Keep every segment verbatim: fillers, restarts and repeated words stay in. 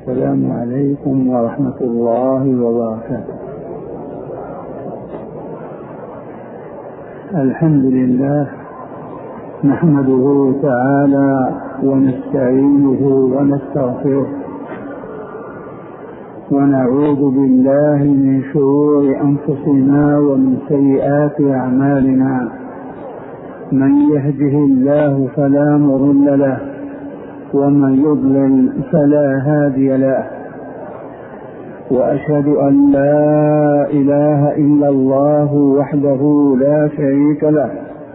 السلام عليكم ورحمة الله وبركاته. الحمد لله نحمده تعالى ونستعينه ونستغفره ونعوذ بالله من شرور أنفسنا ومن سيئات أعمالنا. من يهده الله فلا مضل له ومن يضلل فلا هادي له، وأشهد أن لا إله إلا الله وحده لا شريك له،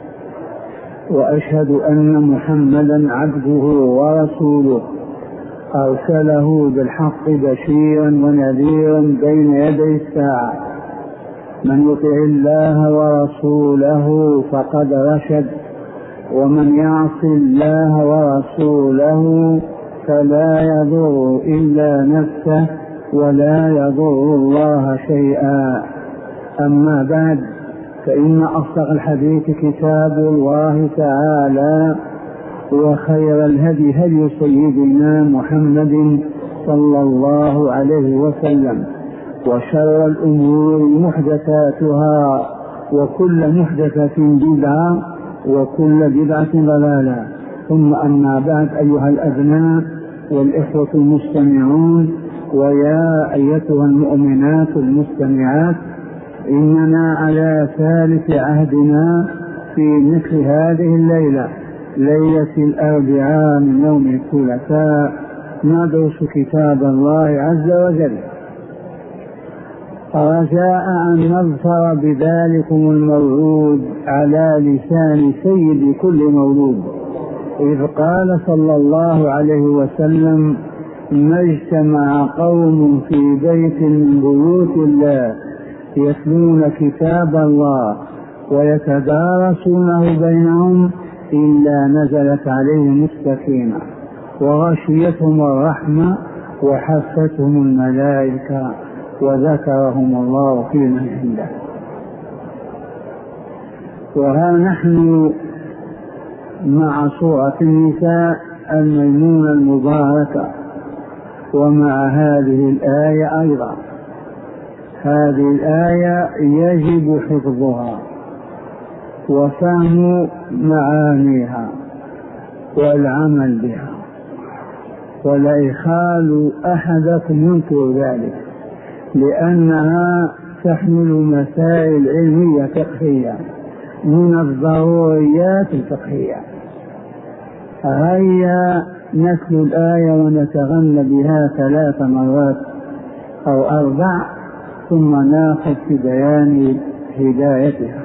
وأشهد أن محمدا عبده ورسوله أرسله بالحق بشيرا ونذيرا بين يدي الساعة. من يطع الله ورسوله فقد رشد، ومن يعص الله ورسوله فلا يضر إلا نفسه ولا يضر الله شيئا. أما بعد، فإن أصدق الحديث كتاب الله تعالى، وخير الهدي هدي سيدنا محمد صلى الله عليه وسلم، وشر الأمور محدثاتها، وكل محدثة بدعة، وكل بدعة ضلالة. ثم أما بعد، أيها الأبناء والإخوة المستمعون، ويا أيتها المؤمنات المستمعات، إننا على ثالث عهدنا في مثل هذه الليلة، ليلة الأربعاء من يوم الثلاثاء، ندرس كتاب الله عز وجل، رجاء أن نظفر بذلكم المولود على لسان سيد كل مولود، إذ قال صلى الله عليه وسلم: ما اجتمع قوم في بيت من بيوت الله يتلون كتاب الله ويتدارسونه بينهم إلا نزلت عليهم السكينة وغشيتهم الرحمة وحفتهم الملائكة وذكرهم الله في من عنده. وها نحن مع سورة النساء الميمونة المباركة، ومع هذه الآية أيضا. هذه الآية يجب حفظها وفهم معانيها والعمل بها، ولا يخال أحدكم ينكر ذلك، لأنها تحمل مسائل علمية فقهية من الضروريات الفقهية. هيا نتلو الآية ونتغنى بها ثلاث مرات أو أربع، ثم ناخذ في بيان هدايتها.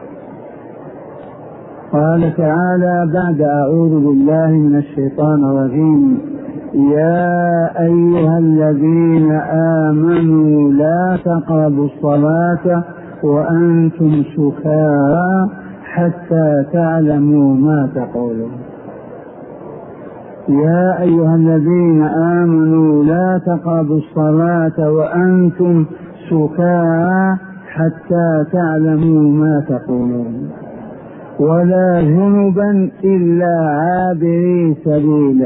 قال تعالى بعد: أعوذ بالله من الشيطان الرجيم: يا أيها الذين آمنوا لا تقربوا الصلاة وأنتم سكارى حتى تعلموا ما تقولون. يا أيها الذين آمنوا لا تقربوا الصلاة وأنتم سكارى حتى تعلموا ما تقولون، ولا جنبا إلا عابري سبيل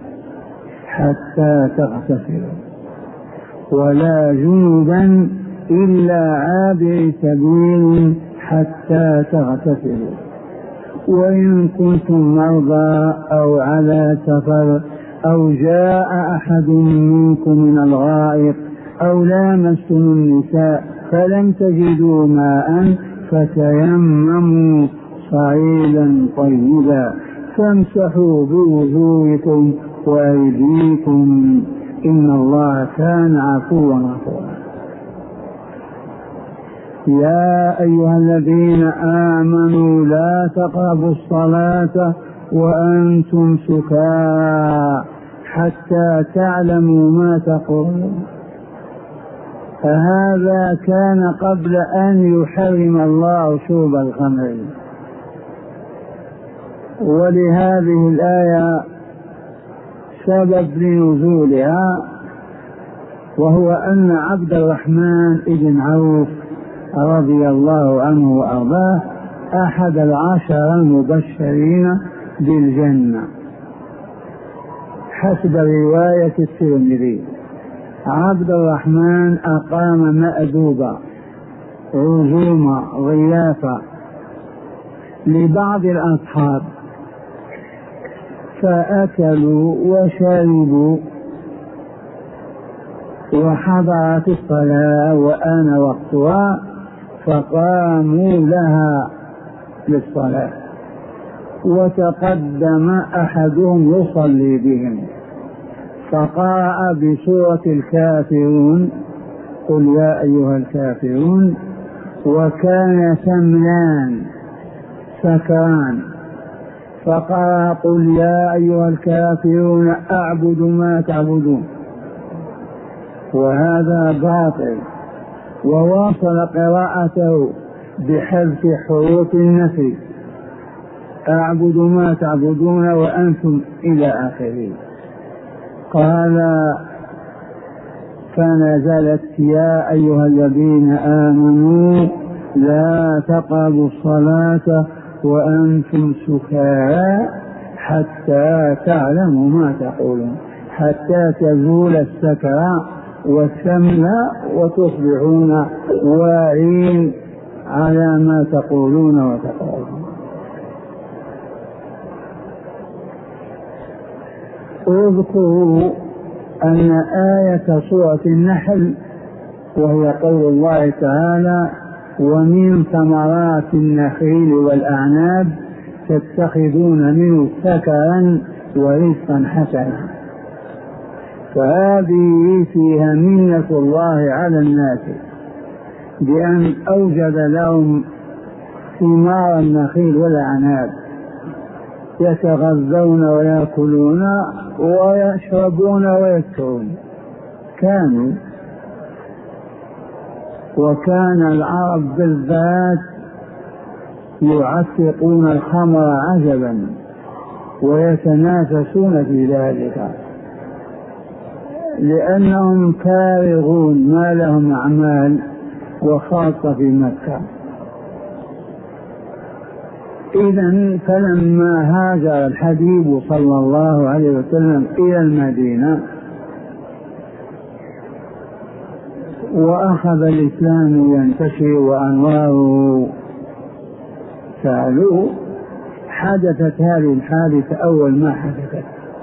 حتى تغتسلوا، ولا جنبا إلا عابري سبيل حتى تغتسلوا، وإن كنتم مرضى أو على سفر أو جاء أحد منكم من الغائط أو لامستم النساء فلم تجدوا ماء فتيمموا صعيدا طيبا فامسحوا بوجوهكم وأيديكم إن الله كان عفوا غفورا. يا أيها الذين آمنوا لا تقربوا الصلاة وأنتم سكارى حتى تعلموا ما تقولون. فهذا كان قبل أن يحرم الله شرب الخمر. ولهذه الآية سبب لنزولها، وهو أن عبد الرحمن بن عوف رضي الله عنه وأرضاه أحد العشر المبشرين بالجنة حسب رواية الترمذي، عبد الرحمن أقام مأدوبة عزومة ضيافة لبعض الأصحاب، فأكلوا وشربوا وحضرت الصلاة وآن وقتها، فقاموا لها للصلاة، وتقدم أحدهم يصلي بهم فقرأ بسورة الكافرون قل يا أيها الكافرون، وكان سملان سكران فقرأ قل يا أيها الكافرون أعبد ما تعبدون، وهذا باطل، وواصل قراءته بحذف حروف النفي أعبد ما تعبدون وأنتم إلى آخره. قال فنزلت يا أيها الذين آمنوا لا تقربوا الصلاة وأنتم سكارى حتى تعلموا ما تقولون، حتى تزول السكرى والسمن وتصبحون واعين على ما تقولون وتقولون. اذكروا أن آية سورة النحل وهي قول الله تعالى ومن ثمرات النخيل والأعناب تتخذون منه سكرا ورزقا حسنا، فهذه فيها منة الله على الناس بأن أوجد لهم ثمار النخيل والأعناب يتغذون ويأكلون ويشربون ويسكرون. كانوا وكان العرب بالذات يعتقون الخمر عجبا ويتنافسون في ذلك لأنهم كارغون ما لهم أعمال، وخاصة في مكة. إذن فلما هاجر الحبيب صلى الله عليه وسلم إلى المدينة وأخذ الإسلام ينتشر وأنواره سألوه، حدثت هذه الحادثة أول ما حدثت،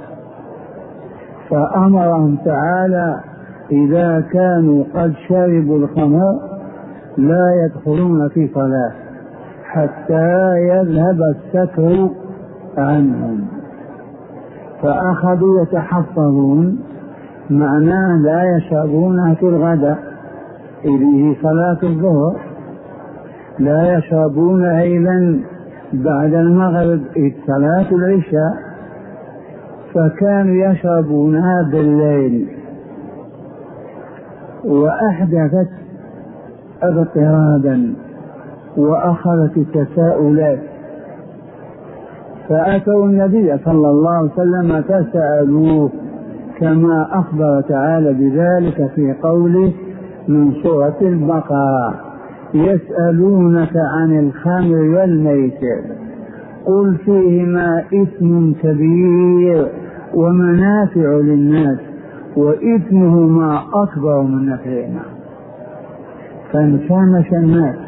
فأمرهم تعالى إذا كانوا قد شربوا الخمر لا يدخلون في صلاة حتى يذهب السكر عنهم، فأخذوا يتحفظون، معناه لا يشربونها في الغداء إليه صلاة الظهر، لا يشربون أيضا بعد المغرب إذ صلاة العشاء، فكانوا يشربونها بالليل، وأحدثت اضطرابا وأخذت التساؤلات، فأتوا النبي صلى الله عليه وسلم فسألوه كما أخبر تعالى بذلك في قوله من سورة البقرة يسألونك عن الخمر والميسر قل فيهما إثم كبير ومنافع للناس وإثمهما أكبر من نفعهما، فانشمش الناس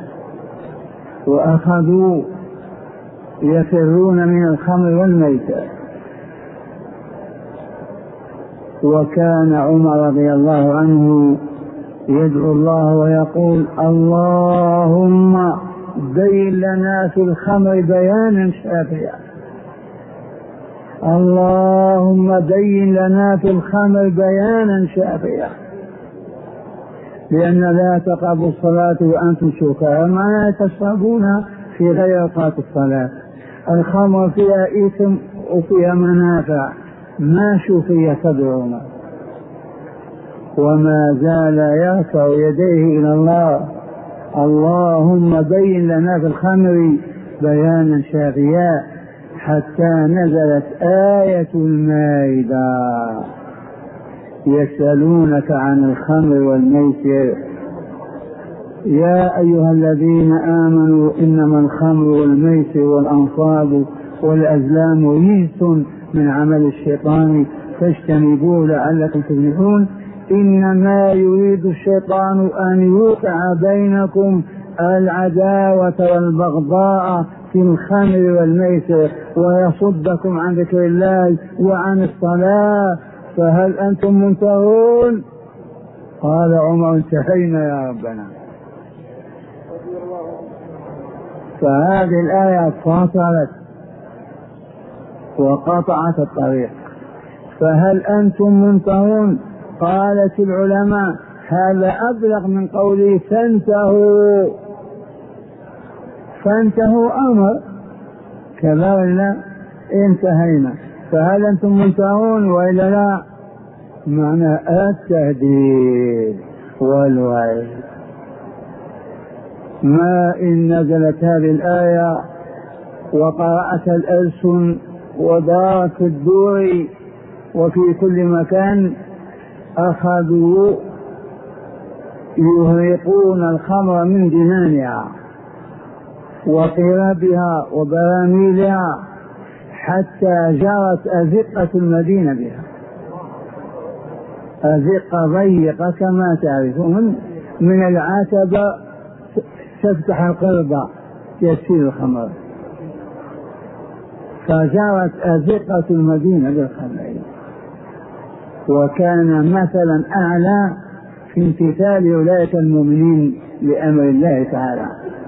وأخذوا يفرون من الخمر والميسر. وكان عمر رضي الله عنه يدعو الله ويقول اللهم بين لنا في الخمر بيانا شافيا، اللهم بين لنا في الخمر بيانا شافيا، لأن لا تقربوا الصلاة وأنتم سكارى، ما تشربون في غير أوقات الصلاة. الخمر فيها إثم وفيها منافع ما شوفي تدعون. وما زال يرفع يديه إلى الله اللهم بين لنا في الخمر بيانا شافيا، حتى نزلت آية المائدة يسألونك عن الخمر والميسر يا أيها الذين آمنوا إنما الخمر والميسر والأنصاب والأزلام رجس من عمل الشيطان فاجتنبوه لعلكم تفلحون إنما يريد الشيطان أن يوقع بينكم العداوة والبغضاء في الخمر والميسر ويصدكم عن ذكر الله وعن الصلاة، فهل أنتم منتهون؟ قال عمر انتهينا يا ربنا. فهذه الآية فصلت وقطعت الطريق. فهل أنتم منتهون؟ قالت العلماء هذا أبلغ من قوله فانتهوا. فانتهوا أمر كذا ولا انتهينا، فهل أنتم منتهون وإلا لا؟ معنى التهديد والوعيد. ما إن نزلت هذه الآية وقرأت الألسن ودارت الدور وفي كل مكان أخذوا يهرقون الخمر من جنانها وقرابها وبراميلها حتى جرت أزقة المدينة بها. أزقة ضيقة كما تعرفون، من العتبة تفتح القربة يسيل الخمر، فجرت أزقة المدينة بالخمر. وكان مثلا أعلى في امتثال أولئك المؤمنين لأمر الله تعالى،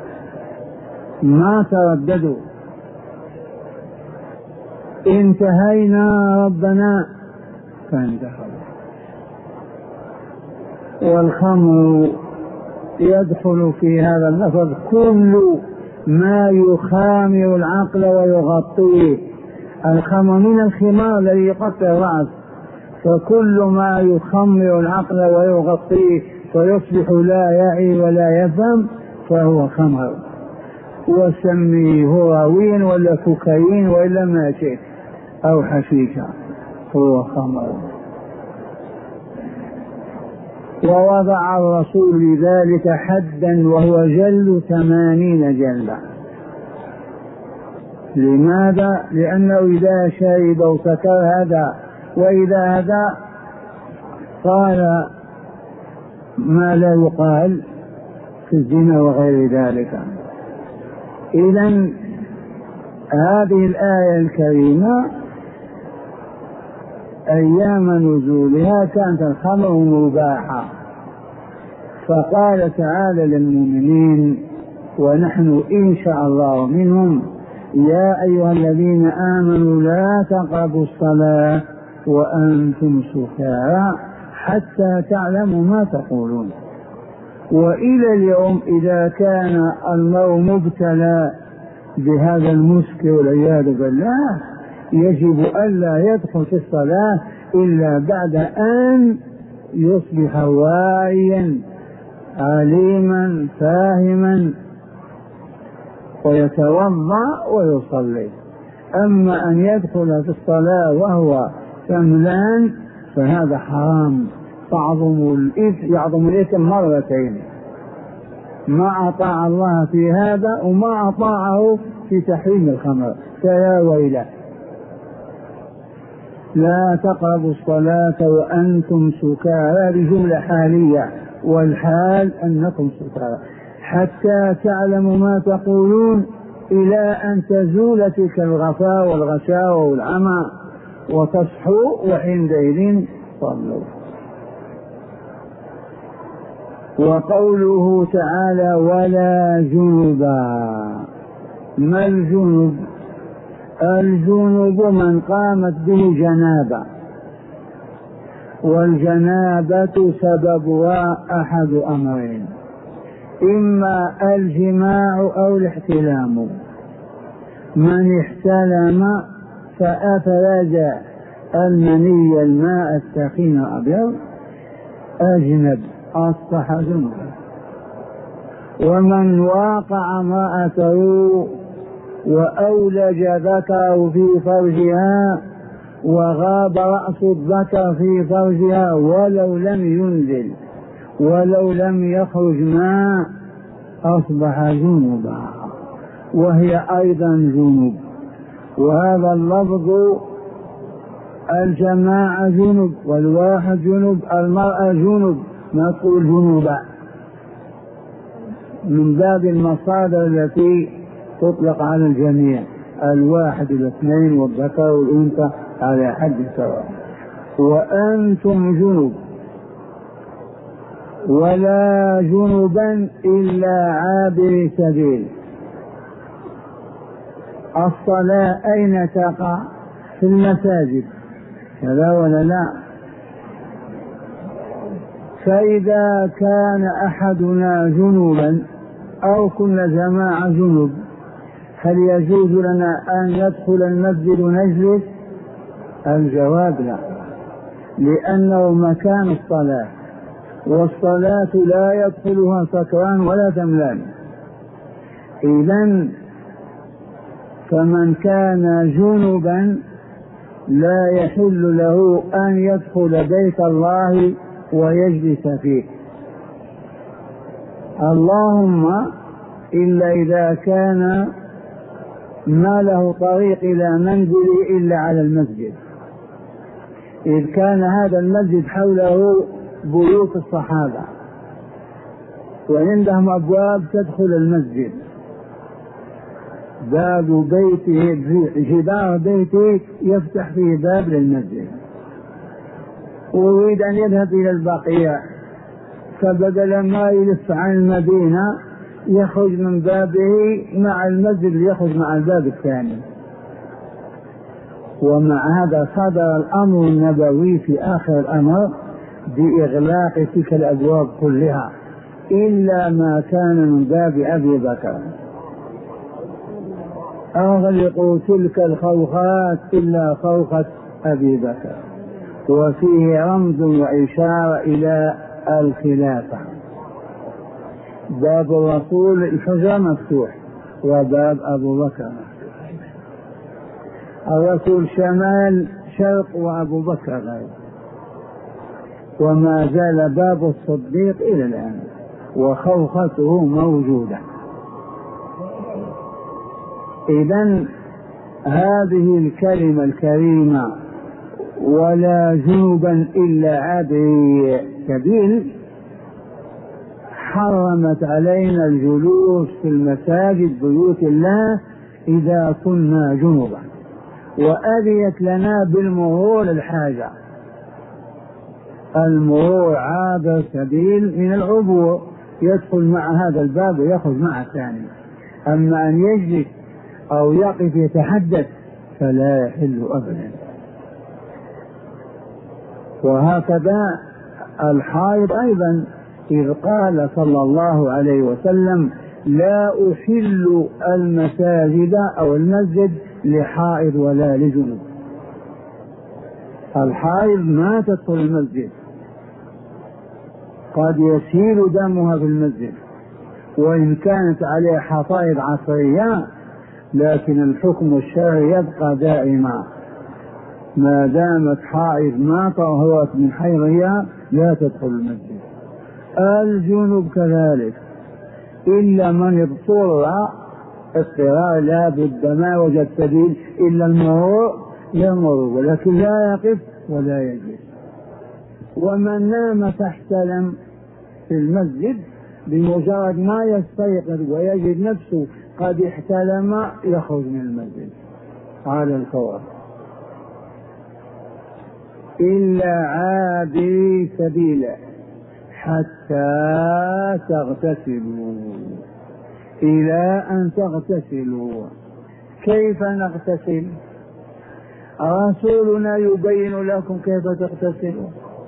ما ترددوا. انتهينا ربنا فانتهوا. والخمر يدخل في هذا اللفظ كل ما يخامر العقل ويغطيه. الخمر من الخمار الذي يغطي الرأس، فكل ما يخمر العقل ويغطيه فيصبح لا يعي ولا يفهم فهو خمر. وسميه هراوين ولا كوكايين وإلا ما شئت أو حشيشة، هو خمر. ووضع الرسول لذلك حدا وهو جلد ثمانين جلدة. لماذا؟ لأنه إذا شرب وسكر هذا وإذا هذا قال ما لا يقال في الزنا وغير ذلك. إذن هذه الآية الكريمة أيام نزولها كانت الخمر مباحة، فقال تعالى للمؤمنين ونحن إن شاء الله منهم يا أيها الذين آمنوا لا تقربوا الصلاة وأنتم سكارى حتى تعلموا ما تقولون. وإلى اليوم إذا كان المرء مبتلى بهذا المسكر والعياذ بالله يجب ألا يدخل في الصلاة إلا بعد أن يصبح واعيا عليما فاهما ويتوضأ ويصلي. أما أن يدخل في الصلاة وهو سملان فهذا حرام، تعظم الإثم يعظم الإثم مرتين، ما أطاع الله في هذا وما أطاعه في تحريم الخمر، فيا ويله. لا تقربوا الصلاة وأنتم سكارى بجملة حالية، والحال أنكم سكارى حتى تعلموا ما تقولون إلى أن تزول تلك الغفاء والغشاوة والعمى وتصحوا وعندئذ صلوا. وقوله تعالى ولا جنبا. ما الجنب؟ الجنب من قامت به جنابة، والجنابة سببها أحد أمرين، إما الجماع أو الاحتلام. من احتلم فأفرج المني الماء السخين الأبيض أجنب أصبح جنبا. ومن واقع امرأته وأولج ذكره في فرجها وغاب رأس الذكر في فرجها ولو لم ينزل ولو لم يخرج ماء أصبح جنبا، وهي أيضا جنوب. وهذا اللفظ الجماعة جنب والواحد جنب، المرأة جنب، ما تقول جنوبا، من باب المصادر التي تطلق على الجميع، الواحد الاثنين والذكر والأنثى على حد سواء. وأنتم جنب ولا جنبا إلا عابر سبيل. الصلاة أين تقع؟ في المساجد، كذا ولا لا؟ فإذا كان أحدنا جنوبا أو كنا جماعة جنوب، هل يجوز لنا أن ندخل المسجد ونجلس؟ الجواب لا، لأنه مكان الصلاة، والصلاة لا يدخلها سكران ولا تملان. إذن فمن كان جنبا لا يحل له أن يدخل بيت الله ويجلس فيه، اللهم إلا إذا كان ما له طريق إلى منزله إلا على المسجد، إذ كان هذا المسجد حوله بيوت الصحابة وعندهم أبواب تدخل المسجد، باب بيته جدار بيته يفتح فيه باب للمسجد، ويريد أن يذهب إلى البقيع، فبدل ما يلف عن المدينة يخرج من بابه مع المسجد يخرج مع الباب الثاني. ومع هذا صدر الأمر النبوي في آخر الأمر بإغلاق تلك الأبواب كلها إلا ما كان من باب أبي بكر، أغلقوا تلك الخوخات إلا خوخة أبي بكر، وفيه رمز وإشارة إلى الخلافة. باب الرسول الحجرة مفتوح وباب أبو بكر مفتوح، الرسول شمال شرق وأبو بكر غير، وما زال باب الصديق إلى الآن وخوخته موجودة. إذن هذه الكلمة الكريمة ولا جنبا إلا عابري سبيل حرمت علينا الجلوس في المساجد بيوت الله إذا كنا جنبا، وأذيت لنا بالمرور الحاجة، المرور عابر سبيل من العبور، يدخل مع هذا الباب ويخرج مع الثاني، أما أن يجلس أو يقف يتحدث فلا يحل أبدا. وهكذا الحائض أيضا، إذ قال صلى الله عليه وسلم لا أحل المساجد أو المسجد لحائض ولا لجنوب. الحائض ما تدخل المسجد، قد يسيل دمها في المسجد وإن كانت عليها حصائد عصرية، لكن الحكم الشرعي يبقى دائما، ما دامت حائض ما طهرت من حيضها لا تدخل المسجد. الجنوب كذلك، إلا من اضطر اضطرار لا بد ما وجد سبيل إلا المرور يمر، ولكن لا يقف ولا يجلس. ومن نام فاحتلم في المسجد بمجرد ما يستيقظ ويجد نفسه قد احتلم يخرج من المسجد على الفور، إلا عابري سبيلا حتى تغتسلوا، إلى أن تغتسلوا. كيف نغتسل؟ رسولنا يبين لكم كيف تغتسلوا.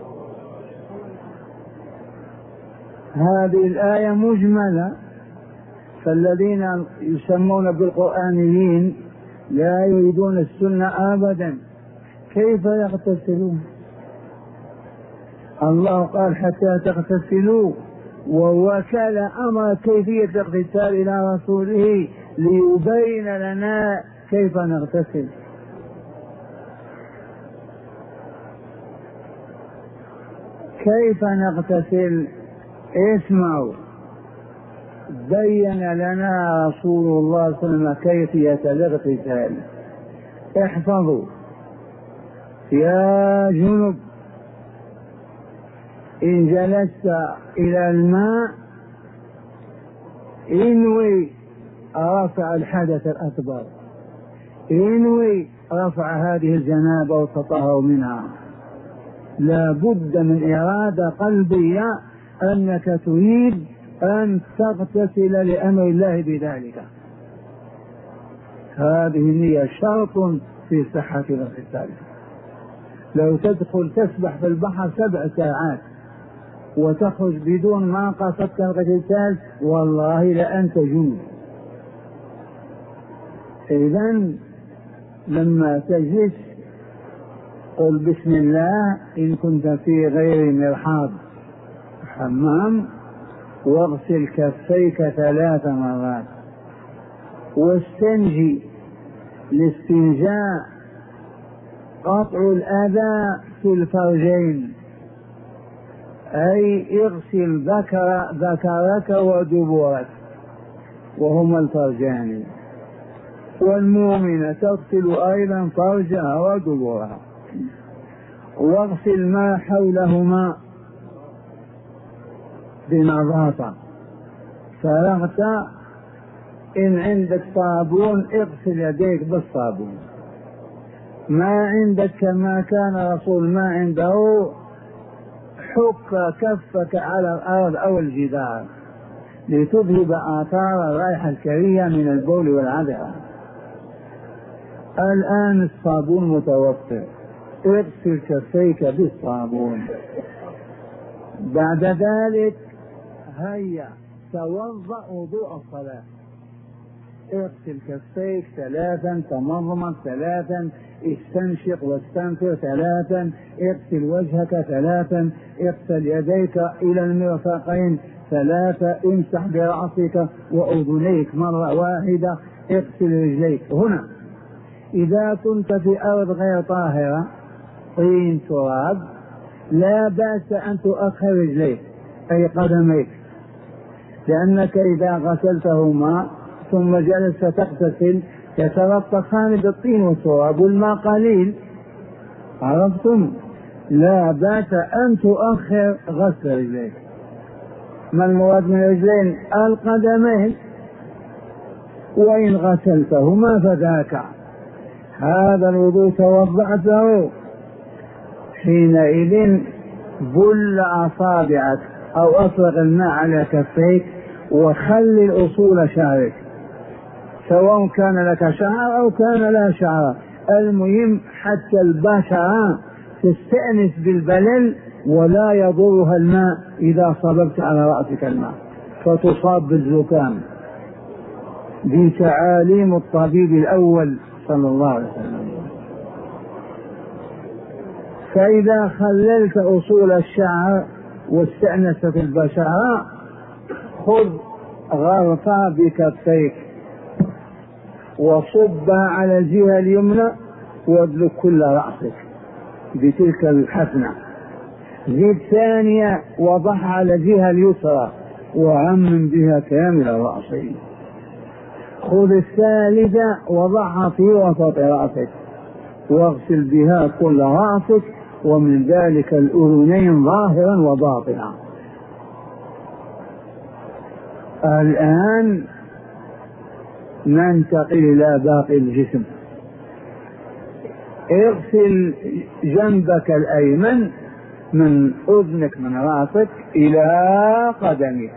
هذه الآية مجملة، فالذين يسمون بالقرآنيين لا يريدون السنة أبدا. كيف يغتسلون؟ الله قال حتى تغتسلوا، ووكل أمر كيفية الاغتسال إلى رسوله ليبين لنا كيف نغتسل. كيف نغتسل؟ اسمعوا، بين لنا رسول الله صلى الله عليه وسلم كيفية الاغتسال. احفظوا، يا جنب إن جلست إلى الماء انوي رفع الحدث الأكبر، انوي رفع هذه الجنابة والتطهر منها. لا بد من إرادة قلبية أنك تريد أن تغتسل لأمر الله بذلك. هذه النية شرط في صحة الاغتسال. لو تدخل تسبح في البحر سبع ساعات وتخرج بدون ما قصدت الاغتسال والله لأنت جنب. إذن لما تجلس قل بسم الله إن كنت في غير مرحاض حمام، واغسل كفيك ثلاث مرات، واستنجي. الاستنجاء قطع الأذى في الفرجين، أي اغسل ذكر ذكرك ودبرك وهما الفرجان، والمؤمنة تغسل أيضا فرجها ودبرها، واغسل ما حولهما بنظافة. فرغت إن عندك صابون اغسل يديك بالصابون، ما عندك كما كان رسول ما عنده حك كفك على الأرض أو الجدار لتذهب آثار الرائحة الكريهة من البول والعذرة. الآن الصابون متوفر، اغسل كفيك بالصابون. بعد ذلك هيا توضأ وضوء الصلاة، اغسل كفيك ثلاثا، تمضمض ثلاثا، استنشق واستنفر ثلاثا، اغسل وجهك ثلاثا، اغسل يديك إلى المرفقين ثلاثة، امسح برأسك وأذنيك مرة واحدة، اغسل رجليك. هنا إذا كنت في أرض غير طاهرة طين تراب لا بأس أن تؤخر رجليك أي قدميك، لأنك إذا غسلتهما ثم جلست تغتسل يتلطخان بالطين والتراب والماء قليل، عرفتم؟ لا بأس أن تؤخر غسل رجليك. ما المراد من رجلين؟ القدمين، وإن غسلتهما فذاك. هذا الوضوء توضأته حينئذ بل أصابعك أو أفرغ الماء على كفيك وخلي أصول شعرك، سواء كان لك شعر أو كان لا شعر، المهم حتى البشرة تستأنس بالبلل ولا يضرها الماء إذا صببت على رأسك الماء فتصاب بالزكام. دي تعاليم الطبيب الأول صلى الله عليه وسلم. فإذا خللت أصول الشعر واستأنست البشرة خذ غرفة بكفيك وصبها على الجهة اليمنى وادلك كل رأسك بتلك الحفنة. زيد ثانية وضعها على الجهة اليسرى وعمم بها كامل رأسك. خذ الثالثة وضعها في وسط رأسك واغسل بها كل رأسك ومن ذلك الأذنين ظاهرا وباطنا. الآن ننتقل إلى باقي الجسم. اغسل جنبك الأيمن من أذنك من رأسك إلى قدمك،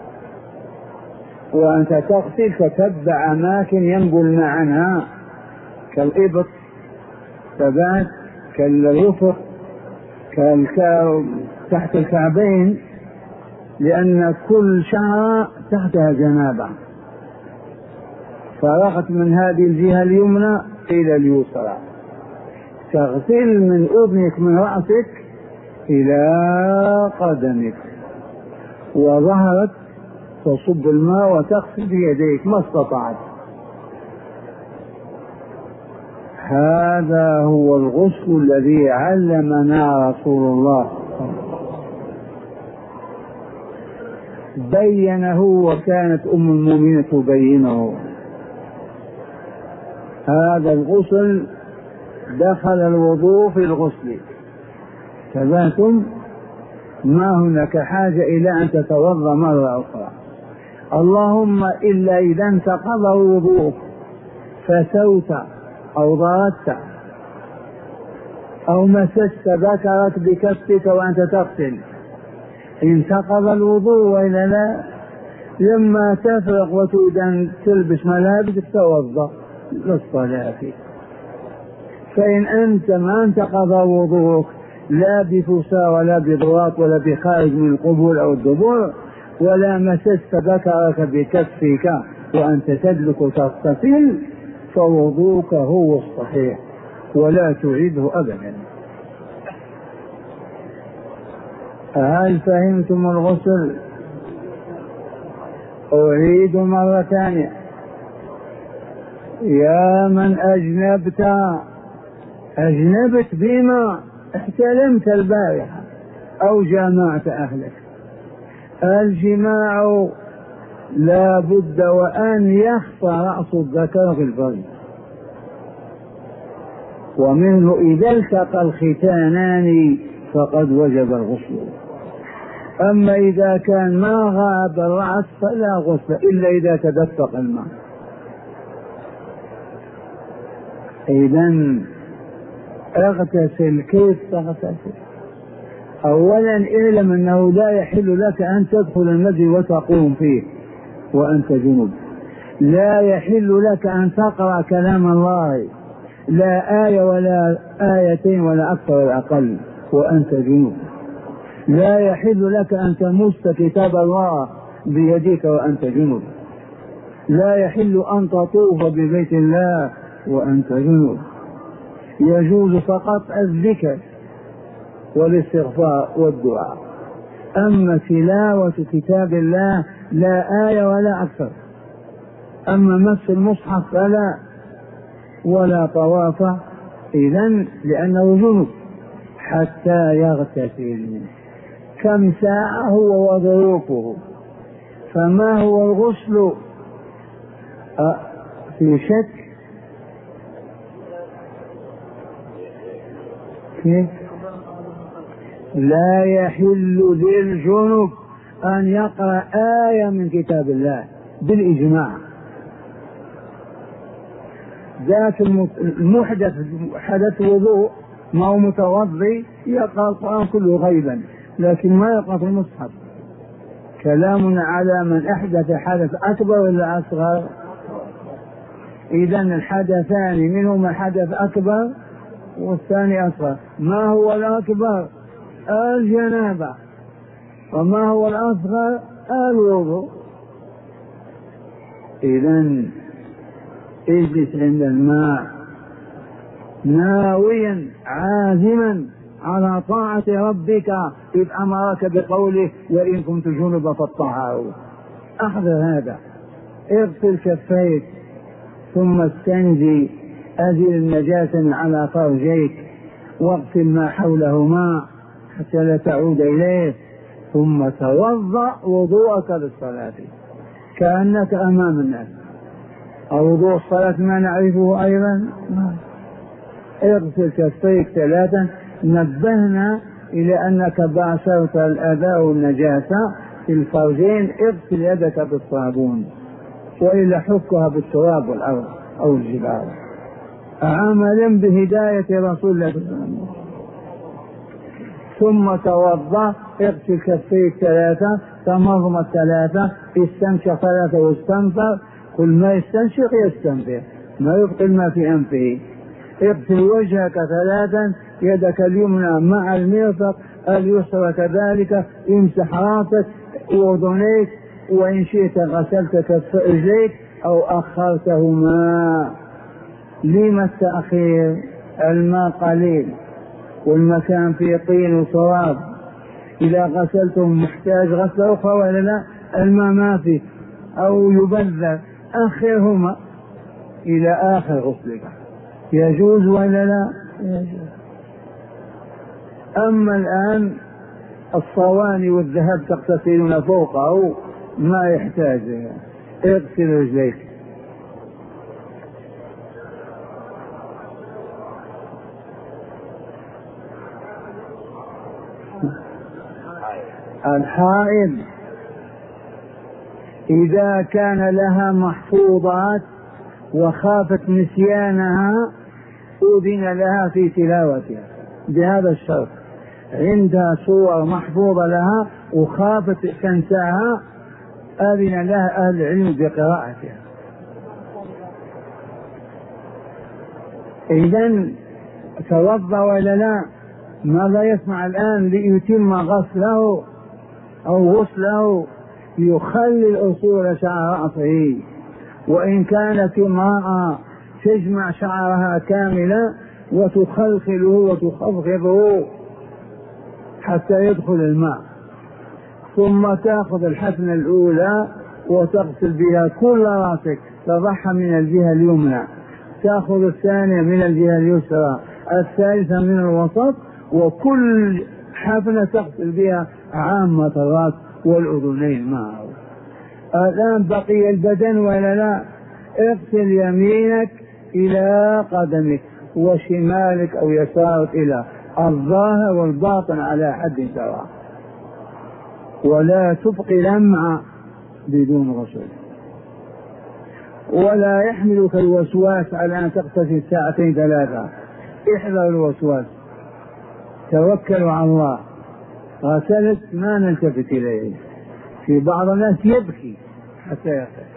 وأنت تغسل تتبع أماكن ينبل عنها كالإبط ثبات كالرفق كالكعب تحت الكعبين، لأن كل شعرة تحتها جنابة. فرغت من هذه الجهة اليمنى إلى اليسرى، تغسل من أذنك من رأسك إلى قدمك، وظهرت تصب الماء وتغسل بيديك ما استطعت. هذا هو الغسل الذي علمنا رسول الله، بينه وكانت أم المؤمنين تبينه. هذا الغسل دخل الوضوء في الغسل. تبعتم؟ ما هناك حاجة إلى أن تتوضأ مرة أخرى، اللهم إلا إذا انتقض وضوءك فسوت أو ضربت أو مسست ذكرك بكفك وأنت تغسل، انتقض الوضوء وإلا لا. لما تفرق وتريد أن تلبس ملابسك توضأ للصلاة. فإن أنت ما انتقض وضوءك لا بفسا ولا بضواط ولا بخارج من القبول أو الدبر، ولا مسست ذكرك بكفك وأنت تدلك تغتسل، فوضوءك هو الصحيح ولا تعيده أبدا. هل فهمتم الغسل؟ أعيد مرة ثانية. يا من أجنبت، أجنبت بما احتلمت البارحة أو جامعت أهلك، الجماع لا بد وأن يخفى رأس الذكر في الفرج، ومنه إذا التقى الختانان فقد وجب الغسل. أما إذا كان ما غاب الرأس فلا غسل إلا إذا تدفق الماء. إذن اغتسل. كيف تغتسل؟ أولا اعلم أنه لا يحل لك أن تدخل المسجد وتقوم فيه وأنت جنوب، لا يحل لك أن تقرأ كلام الله، لا آية ولا آيتين ولا أكثر ولا أقل وأنت جنوب، لا يحل لك أن تمس كتاب الله بيديك وأنت جنوب، لا يحل أن تطوف ببيت الله وأنت جنوب، يجوز فقط الذكر والاستغفار والدعاء. أما تلاوة كتاب الله لا آية ولا أكثر. أما مس المصحف فلا، ولا طواف إذن لأنه جنوب حتى يغتسل. كم ساعة هو وظروفه؟ فما هو الغسل؟ أه في شك؟ كيف؟ لا يحل للجنب أن يقرأ آية من كتاب الله بالإجماع. ذات المحدث حدث وضوء ما هو متوضي يقرأ القرآن كله غيبا، لكن ما يقرأ في المصحف. كلامنا على من أحدث حدث أكبر ولا أصغر. إذن الحدثان منهما حدث أكبر والثاني أصغر. ما هو الأكبر؟ الجنابة. وما هو الأصغر؟ الوضوء. إذن اجلس عند الماء ناويا عازما على طاعة ربك إذ أمرك بقوله وإن كنت جنبا فاطهروا. أحذر هذا. اغسل كفيك ثم استنجي، أزل النجاسة على فرجيك واغسل ما حولهما حتى لا تعود إليه، ثم توضأ وضوءك للصلاة كأنك أمام الناس. وضوء الصلاة ما نعرفه أيضا. اغسل كفيك ثلاثا. نبهنا إلى أنك باشرت الأذى والنجاسة في الفرجين، اغسل يدك بالصابون وإلا حكها بالتراب والأرض أو الجبال، عملا بهداية رسول الله صلى الله عليه وسلم. ثم توضأ، اغسل كفيك ثلاثة، تمضمض ثلاثة، استنشق ثلاثة واستنفر. كل ما يستنشق يستنفر، ما يبقي الماء في أنفه. اغسل وجهك ثلاثا، يدك اليمنى مع المرفق، اليسرى كذلك، امسح راسك وأذنيك، وإن شئت غسلت كف رجليك أو أخرتهما. لما التأخير؟ الماء قليل والمكان فيه طين وتراب، إذا غسلتهم محتاج غسلة أخرى ولا لا؟ الماء ما فيه أو يبذر، أخرهما إلى آخر غسلك. يجوز ولا لا؟ يجوز. أما الآن الصواني والذهب تغتسلون فوقه ما يحتاج. اغسل رجليك. الحائض إذا كان لها محفوظات وخافت نسيانها أذن لها في تلاوتها بهذا الشرط، عندها صور محفوظة لها وخافت تنساها أذن لها أهل العلم بقراءتها. إذن توضأ ولا لا؟ ماذا يسمع الآن ليتم غسله أو غسله؟ يخلي الأصول شعر رأسه، وإن كانت امرأة تجمع شعرها كاملا وتخلخله وتخفضه حتى يدخل الماء، ثم تأخذ الحفنة الأولى وتغسل بها كل رأسك، تضعها من الجهة اليمنى، تأخذ الثانية من الجهة اليسرى، الثالثة من الوسط، وكل حفنة تغسل بها عامة الرأس والأذنين معه. الآن بقي البدن ولا لا؟ اغسل يمينك إلى قدمك وشمالك أو يسارك إلى الظاهر والباطن على حد سواء، ولا تبقي لمعة بدون غسل. ولا يحملك الوسواس على أن تغتسل ساعتين ثلاثة، احذر الوسواس، توكلوا على الله. غسلت ما نلتفت إليه، في بعض الناس يبكي حتى يغتسل.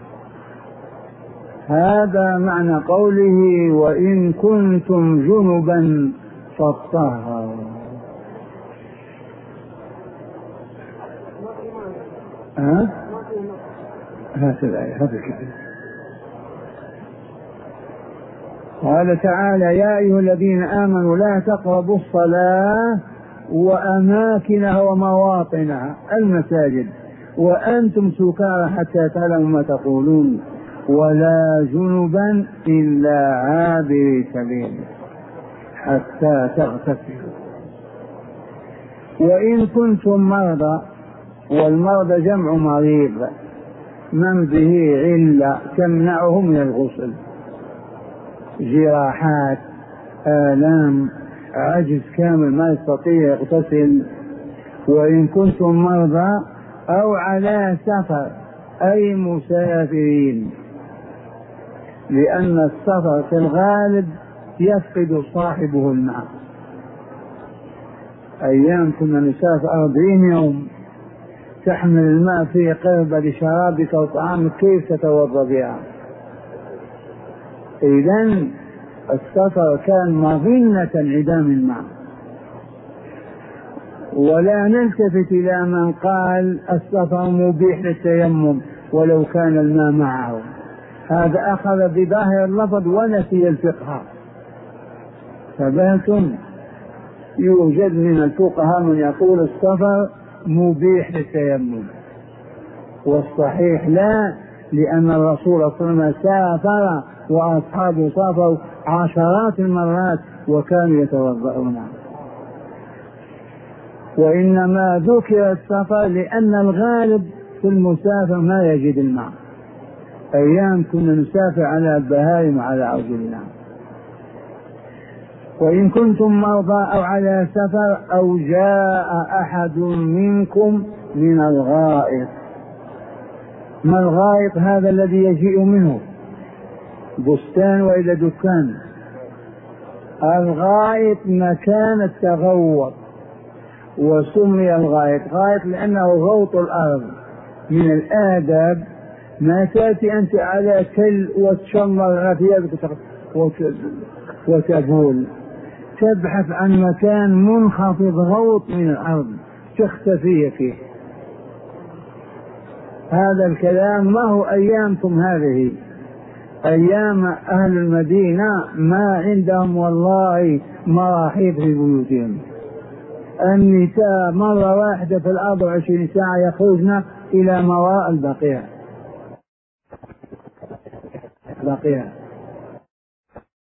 هذا معنى قوله وإن كنتم جنبا فاطهروا. ها؟ هذه الآية هذا الكلام. قال تعالى يا أيها الذين آمنوا لا تقربوا الصلاة وأماكنها ومواطنها المساجد وأنتم سكارى حتى تعلموا ما تقولون ولا جنبا إلا عابري سبيل حتى تغتسلوا. وإن كنتم مرضى، والمرضى جمع مريض من به علة تمنعه من الغسل، جراحات، آلام، عجز كامل ما يستطيع يغتسل. وإن كنتم مرضى أو على سفر أي مسافرين، لأن السفر في الغالب يفقد صاحبه الماء. أيام كنا نسافر أربعين يوم تحمل الماء في قربة لشرابك وطعامك، كيف تتوضأ بها؟ إذن السفر كان مظنة انعدام الماء. ولا نلتفت إلى من قال السفر مبيح للتيمم ولو كان الماء معه، هذا أخذ بظاهر اللفظ ونسي الفقه. فباتم يوجد من الفقهاء من يقول السفر مبيح للتيمم، والصحيح لا، لأن الرسول صلى الله عليه وسلم سافر وأصحابه سافروا عشرات المرات وكانوا يتوضؤون. وإنما ذكر السفر لأن الغالب في المسافر ما يجد الماء. أيام كنا نسافر على البهائم على عجلنا. وإن كنتم مرضى أو على سفر أو جاء أحد منكم من الغائط. ما الغائط؟ هذا الذي يجيء منه بستان وإلى دكان. الغائط مكان التغوط، وسمي الغائط غائط لأنه غوط الأرض. من الآداب ما تأتي أنت على تل وتشمر ثيابك وتبول، تبحث عن مكان منخفض غوط من الأرض تختفي فيه. هذا الكلام ما هو أيامكم هذه، أيام أهل المدينة ما عندهم والله مراحيض في بيوتهم. النساء مرة واحدة في الأربع وعشرين ساعة يخرجن إلى مواء البقيع. بقيع